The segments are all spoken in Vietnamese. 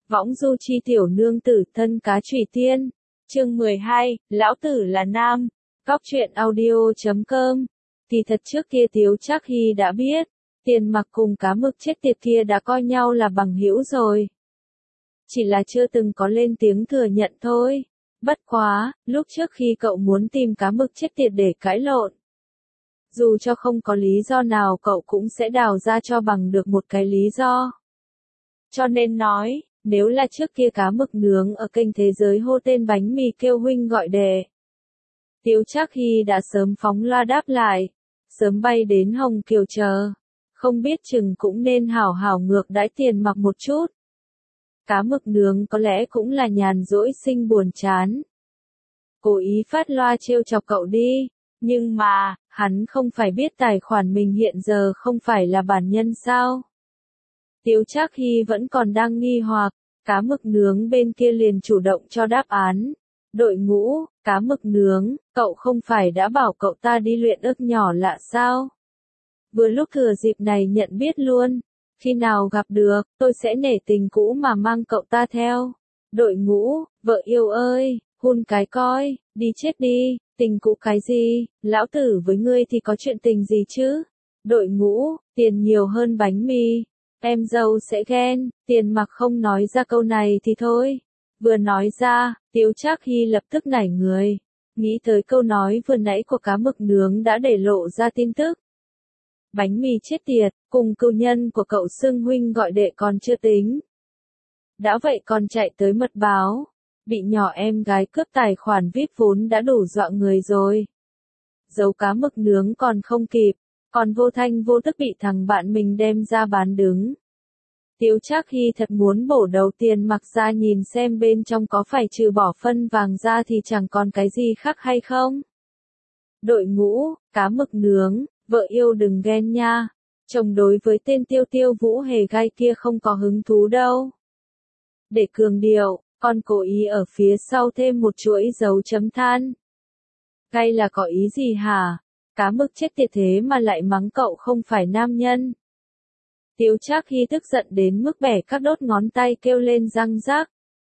Võng du chi tiểu nương tử thân cá trùy tiên. Chương 12, Lão tử là nam. Góc truyện audio.com. Thì thật trước kia Tiếu Trác Hy đã biết, Tiền Mặc cùng cá mực chết tiệt kia đã coi nhau là bằng hữu rồi. Chỉ là chưa từng có lên tiếng thừa nhận thôi. Bất quá, lúc trước khi cậu muốn tìm cá mực chết tiệt để cãi lộn, dù cho không có lý do nào cậu cũng sẽ đào ra cho bằng được một cái lý do. Cho nên nói, nếu là trước kia cá mực nướng ở kênh thế giới hô tên bánh mì kêu huynh gọi đệ, Tiếu Trác Hy đã sớm phóng loa đáp lại, sớm bay đến Hồng Kiều chờ, không biết chừng cũng nên hảo hảo ngược đãi Tiền Mặc một chút. Cá mực nướng có lẽ cũng là nhàn rỗi sinh buồn chán, cố ý phát loa trêu chọc cậu đi, nhưng mà, hắn không phải biết tài khoản mình hiện giờ không phải là bản nhân sao? Tiếu Trác Hy vẫn còn đang nghi hoặc, cá mực nướng bên kia liền chủ động cho đáp án. Đội ngũ, cá mực nướng, cậu không phải đã bảo cậu ta đi luyện ức nhỏ lạ sao? Vừa lúc thừa dịp này nhận biết luôn, khi nào gặp được, tôi sẽ nể tình cũ mà mang cậu ta theo. Đội ngũ, vợ yêu ơi, hun cái coi, đi chết đi, tình cũ cái gì, lão tử với ngươi thì có chuyện tình gì chứ? Đội ngũ, tiền nhiều hơn bánh mì, em dâu sẽ ghen. Tiền Mặc không nói ra câu này thì thôi. Vừa nói ra, Tiếu Trác Hy lập tức nảy người, nghĩ tới câu nói vừa nãy của cá mực nướng đã để lộ ra tin tức. Bánh mì chết tiệt, cùng cừu nhân của cậu xưng huynh gọi đệ còn chưa tính. Đã vậy còn chạy tới mật báo, bị nhỏ em gái cướp tài khoản VIP vốn đã đủ dọa người rồi. Giấu cá mực nướng còn không kịp, còn vô thanh vô tức bị thằng bạn mình đem ra bán đứng. Tiếu Trác Hy thật muốn bổ đầu Tiền Mặc ra nhìn xem bên trong có phải trừ bỏ phân vàng ra thì chẳng còn cái gì khác hay không. Đội ngũ, cá mực nướng, vợ yêu đừng ghen nha, chồng đối với tên Tiêu Tiêu Vũ hề gai kia không có hứng thú đâu. Để cường điệu, con cố ý ở phía sau thêm một chuỗi dấu chấm than. Gai là có ý gì hả? Cá mực chết tiệt thế mà lại mắng cậu không phải nam nhân. Tiếu Trác Hy tức giận đến mức bẻ các đốt ngón tay kêu lên răng rác.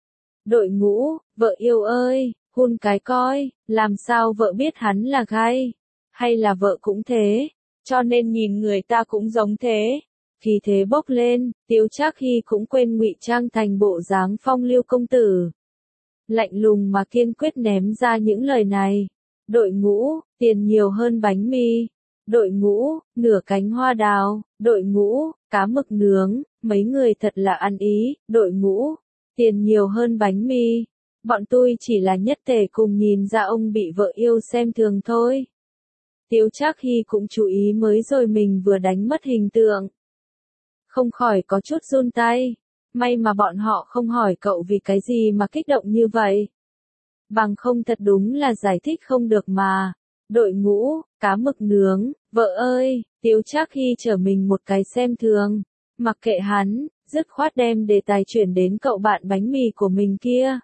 Đội ngũ, vợ yêu ơi, hun cái coi, làm sao vợ biết hắn là gai? Hay là vợ cũng thế, cho nên nhìn người ta cũng giống thế. Khi thế bốc lên, Tiếu Trác Hy cũng quên ngụy trang thành bộ dáng phong lưu công tử. Lạnh lùng mà kiên quyết ném ra những lời này. Đội ngũ, tiền nhiều hơn bánh mì. Đội ngũ, nửa cánh hoa đào. Đội ngũ, cá mực nướng, mấy người thật là ăn ý. Đội ngũ, tiền nhiều hơn bánh mì. Bọn tôi chỉ là nhất thể cùng nhìn ra ông bị vợ yêu xem thường thôi. Tiếu Trác Hy cũng chú ý mới rồi mình vừa đánh mất hình tượng. Không khỏi có chút run tay. May mà bọn họ không hỏi cậu vì cái gì mà kích động như vậy. Bằng không thật đúng là giải thích không được mà. Đội ngũ, cá mực nướng, vợ ơi, Tiếu Trác Hy trở mình một cái xem thường. Mặc kệ hắn, dứt khoát đem đề tài chuyển đến cậu bạn bánh mì của mình kia.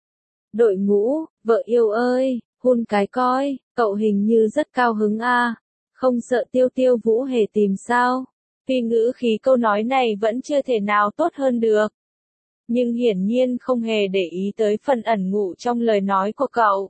Đội ngũ, vợ yêu ơi, hun cái coi, cậu hình như rất cao hứng a, không sợ Tiêu Tiêu Vũ hề tìm sao? Tuy ngữ khí câu nói này vẫn chưa thể nào tốt hơn được, nhưng hiển nhiên không hề để ý tới phần ẩn ngụ trong lời nói của cậu.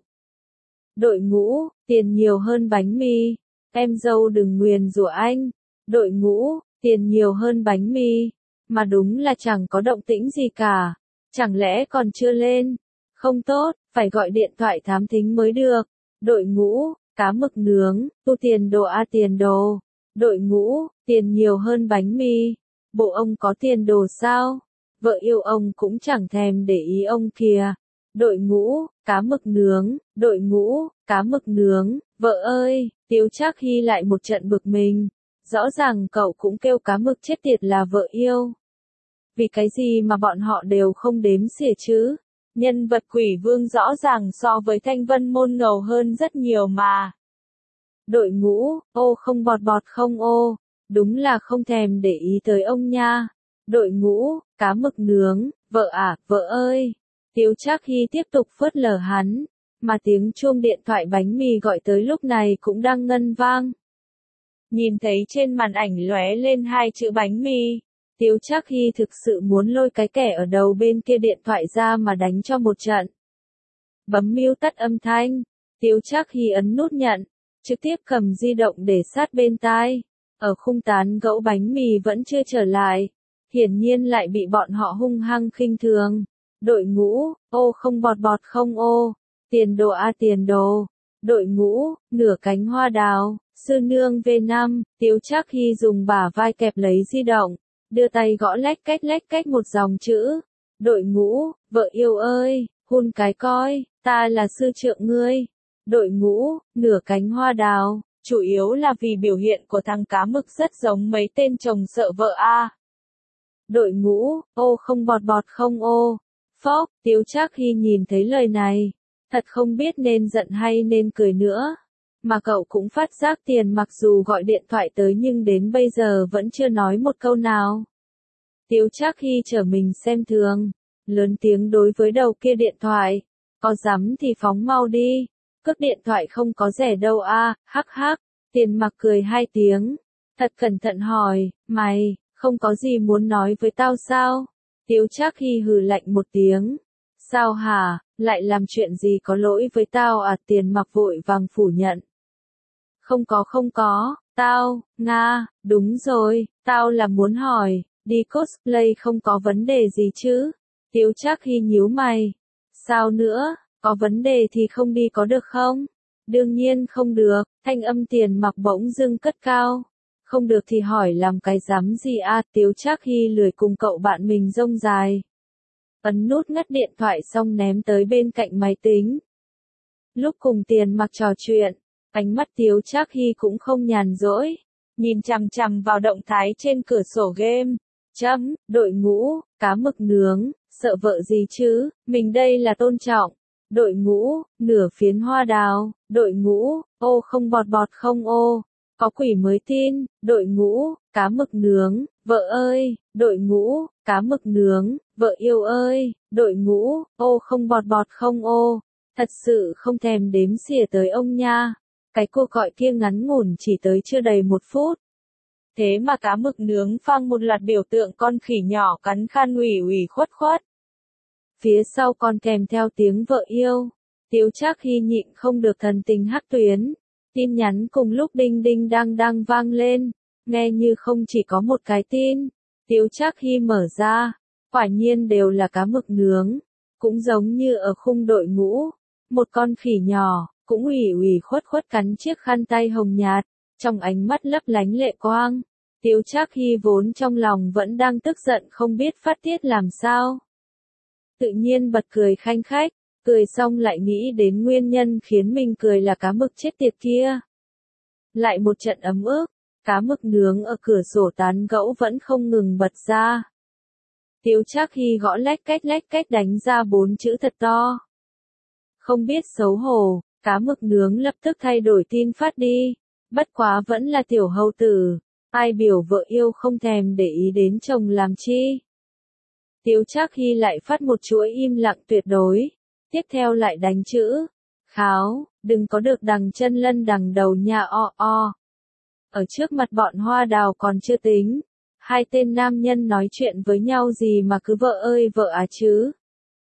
Đội ngũ, tiền nhiều hơn bánh mì, em dâu đừng nguyền rủa anh. Đội ngũ, tiền nhiều hơn bánh mì, mà đúng là chẳng có động tĩnh gì cả, chẳng lẽ còn chưa lên? Không tốt, phải gọi điện thoại thám thính mới được. Đội ngũ, cá mực nướng, tu tiền đồ a tiền đồ. Đội ngũ, tiền nhiều hơn bánh mì. Bộ ông có tiền đồ sao? Vợ yêu ông cũng chẳng thèm để ý ông kìa. Đội ngũ, cá mực nướng, đội ngũ, cá mực nướng, vợ ơi, Tiếu Trác Hy lại một trận bực mình. Rõ ràng cậu cũng kêu cá mực chết tiệt là vợ yêu. Vì cái gì mà bọn họ đều không đếm xỉa chứ? Nhân vật Quỷ Vương rõ ràng so với Thanh Vân Môn ngầu hơn rất nhiều mà. Đội ngũ, ô không bọt bọt không ô, đúng là không thèm để ý tới ông nha. Đội ngũ, cá mực nướng, vợ à, vợ ơi. Tiếu Trác Hy tiếp tục phớt lờ hắn, mà tiếng chuông điện thoại bánh mì gọi tới lúc này cũng đang ngân vang. Nhìn thấy trên màn ảnh lóe lên hai chữ bánh mì, Tiếu Trác Hy thực sự muốn lôi cái kẻ ở đầu bên kia điện thoại ra mà đánh cho một trận. Bấm mute tắt âm thanh, Tiếu Trác Hy ấn nút nhận, trực tiếp cầm di động để sát bên tai. Ở khung tán gẫu bánh mì vẫn chưa trở lại, hiển nhiên lại bị bọn họ hung hăng khinh thường. Đội ngũ, ô không bọt bọt không ô, tiền đồ a tiền đồ. Đội ngũ, nửa cánh hoa đào, sư nương V5, Tiếu Trác Hy dùng bả vai kẹp lấy di động, đưa tay gõ lách cách một dòng chữ. Đội ngũ, vợ yêu ơi, hun cái coi, ta là sư trượng ngươi. Đội ngũ, nửa cánh hoa đào, chủ yếu là vì biểu hiện của thằng cá mực rất giống mấy tên chồng sợ vợ a. Đội ngũ, ô không bọt bọt không ô. Phốc, Tiếu Trác Hy nhìn thấy lời này, thật không biết nên giận hay nên cười nữa. Mà cậu cũng phát giác Tiền mặc dù gọi điện thoại tới nhưng đến bây giờ vẫn chưa nói một câu nào. Tiếu Trác Hy trở mình xem thường, lớn tiếng đối với đầu kia điện thoại, có dám thì phóng mau đi, cước điện thoại không có rẻ đâu a, hắc hắc. Tiền mặc cười hai tiếng, thật cẩn thận hỏi, mày, không có gì muốn nói với tao sao? Tiếu Trác Hy hừ lạnh một tiếng, sao hả, lại làm chuyện gì có lỗi với tao à? Tiền mặc vội vàng phủ nhận. Không có, tao, Nga, đúng rồi, tao là muốn hỏi, đi cosplay không có vấn đề gì chứ? Tiếu Trác Hy nhíu mày, sao nữa, có vấn đề thì không đi có được không? Đương nhiên không được, thanh âm Tiền mặc bỗng dưng cất cao. Không được thì hỏi làm cái dám gì a? Tiếu Trác Hy lười cùng cậu bạn mình rông dài. Ấn nút ngắt điện thoại xong ném tới bên cạnh máy tính. Lúc cùng Tiền mặc trò chuyện, ánh mắt Tiếu Trác Hy cũng không nhàn rỗi, nhìn chằm chằm vào động thái trên cửa sổ game. Đội ngũ, cá mực nướng, sợ vợ gì chứ, mình đây là tôn trọng. Đội ngũ, nửa phiến hoa đào, đội ngũ, ô không bọt bọt không ô, có quỷ mới tin, đội ngũ, cá mực nướng, vợ ơi, đội ngũ, cá mực nướng, vợ yêu ơi, đội ngũ, ô không bọt bọt không ô, thật sự không thèm đếm xỉa tới ông nha. Cái cuộc gọi kia ngắn ngủn chỉ tới chưa đầy 1 phút. Thế mà cá mực nướng phang một loạt biểu tượng con khỉ nhỏ cắn khan ủy khuất. Phía sau còn kèm theo tiếng vợ yêu. Tiếu Trác Hy nhịn không được thần tình hắc tuyến. Tin nhắn cùng lúc đinh đinh đang vang lên. Nghe như không chỉ có một cái tin. Tiếu Trác Hy mở ra. Quả nhiên đều là cá mực nướng. Cũng giống như ở khung đội ngũ. Một con khỉ nhỏ, cũng ủy khuất cắn chiếc khăn tay hồng nhạt. Trong ánh mắt lấp lánh lệ quang. Tiếu Trác Hy vốn trong lòng vẫn đang tức giận không biết phát tiết làm sao. Tự nhiên bật cười khanh khách, cười xong lại nghĩ đến nguyên nhân khiến mình cười là cá mực chết tiệt kia. Lại một trận ấm ức, cá mực nướng ở cửa sổ tán gẫu vẫn không ngừng bật ra. Tiếu Trác Hy gõ lách cách đánh ra 4 chữ thật to. Không biết xấu hổ, cá mực nướng lập tức thay đổi tin phát đi. Bất quá vẫn là tiểu hầu tử, ai biểu vợ yêu không thèm để ý đến chồng làm chi. Tiếu Trác Hy lại phát một chuỗi im lặng tuyệt đối. Tiếp theo lại đánh chữ. Kháo, đừng có được đằng chân lân đằng đầu nha o. Ở trước mặt bọn hoa đào còn chưa tính. Hai tên nam nhân nói chuyện với nhau gì mà cứ vợ ơi vợ à chứ.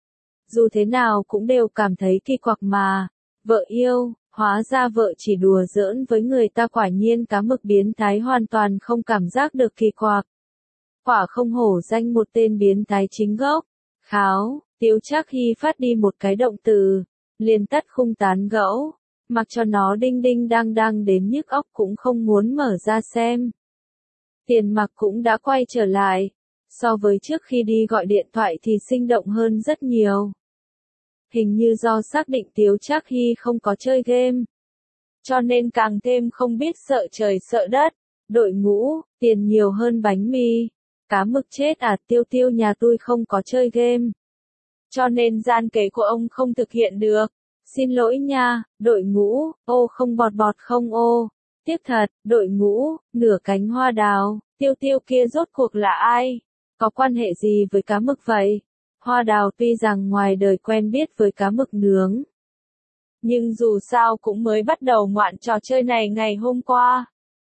Dù thế nào cũng đều cảm thấy kỳ quặc mà. Vợ yêu, hóa ra vợ chỉ đùa giỡn với người ta, quả nhiên cá mực biến thái hoàn toàn không cảm giác được kỳ quặc. Quả không hổ danh một tên biến thái chính gốc. Kháo, Tiếu Trác Hy phát đi một cái động từ, liền tắt khung tán gẫu, mặc cho nó đinh đinh đang đến nhức óc cũng không muốn mở ra xem. Tiền mặc cũng đã quay trở lại, so với trước khi đi gọi điện thoại thì sinh động hơn rất nhiều. Hình như do xác định Tiếu Trác Hy không có chơi game, cho nên càng thêm không biết sợ trời sợ đất. Đội ngũ, tiền nhiều hơn bánh mì. Cá mực chết à? Tiêu nhà tôi không có chơi game, cho nên gian kế của ông không thực hiện được. Xin lỗi nha, đội ngũ, ô không bọt bọt không ô. Tiếc thật, đội ngũ, nửa cánh hoa đào, tiêu kia rốt cuộc là ai? Có quan hệ gì với cá mực vậy? Hoa đào tuy rằng ngoài đời quen biết với cá mực nướng, nhưng dù sao cũng mới bắt đầu ngoạn trò chơi này ngày hôm qua.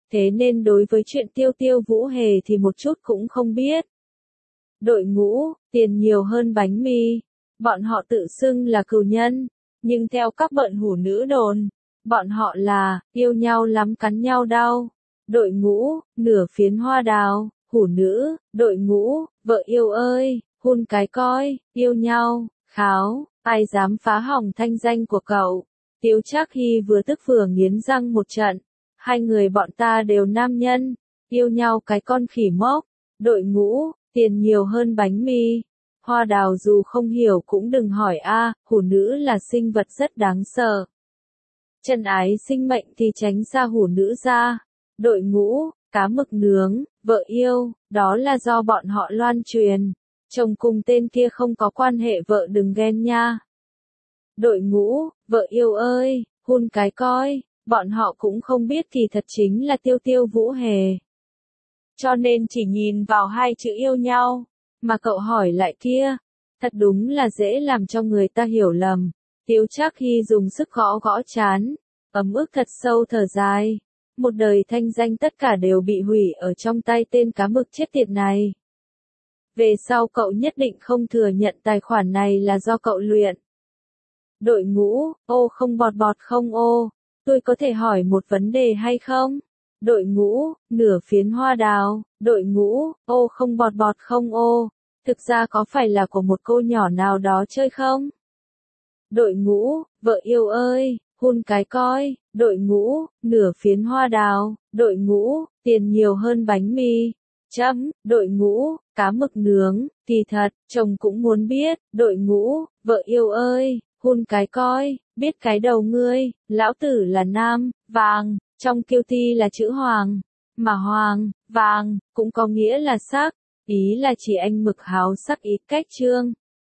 thế nên đối với chuyện Tiêu Tiêu Vũ Hề thì một chút cũng không biết. Đội ngũ, tiền nhiều hơn bánh mì. Bọn họ tự xưng là cừu nhân, nhưng theo các bợn hủ nữ đồn, bọn họ là, yêu nhau lắm cắn nhau đau. Đội ngũ, nửa phiến hoa đào, hủ nữ, đội ngũ, vợ yêu ơi, hun cái coi, yêu nhau, kháo, ai dám phá hỏng thanh danh của cậu. Tiếu Trác Hy vừa tức vừa nghiến răng một trận, hai người bọn ta đều nam nhân, yêu nhau cái con khỉ mốc. Đội ngũ, tiền nhiều hơn bánh mì. Hoa đào dù không hiểu cũng đừng hỏi a, hủ nữ là sinh vật rất đáng sợ. Chân ái sinh mệnh thì tránh xa hủ nữ ra. Đội ngũ, cá mực nướng, vợ yêu, đó là do bọn họ loan truyền. Chồng cùng tên kia không có quan hệ vợ đừng ghen nha. Đội ngũ, vợ yêu ơi, hun cái coi, bọn họ cũng không biết thì thật chính là Tiêu Tiêu Vũ Hề. Cho nên chỉ nhìn vào hai chữ yêu nhau, mà cậu hỏi lại kia, thật đúng là dễ làm cho người ta hiểu lầm. Tiếu Trác Hy dùng sức gõ gõ trán, ấm ức thật sâu thở dài. Một đời thanh danh tất cả đều bị hủy ở trong tay tên cá mực chết tiệt này. Về sau cậu nhất định không thừa nhận tài khoản này là do cậu luyện. Đội ngũ, ô không bọt bọt không ô, tôi có thể hỏi một vấn đề hay không? Đội ngũ, nửa phiến hoa đào, đội ngũ, ô không bọt bọt không ô, thực ra có phải là của một cô nhỏ nào đó chơi không? Đội ngũ, vợ yêu ơi, hun cái coi, đội ngũ, nửa phiến hoa đào, đội ngũ, tiền nhiều hơn bánh mì. Đội ngũ, cá mực nướng, kỳ thật, chồng cũng muốn biết, đội ngũ, vợ yêu ơi, hun cái coi, biết cái đầu ngươi, lão tử là nam, vàng, trong kiêu ti là chữ hoàng, mà hoàng, vàng, cũng có nghĩa là sắc, ý là chỉ anh mực háo sắc ít cách trương.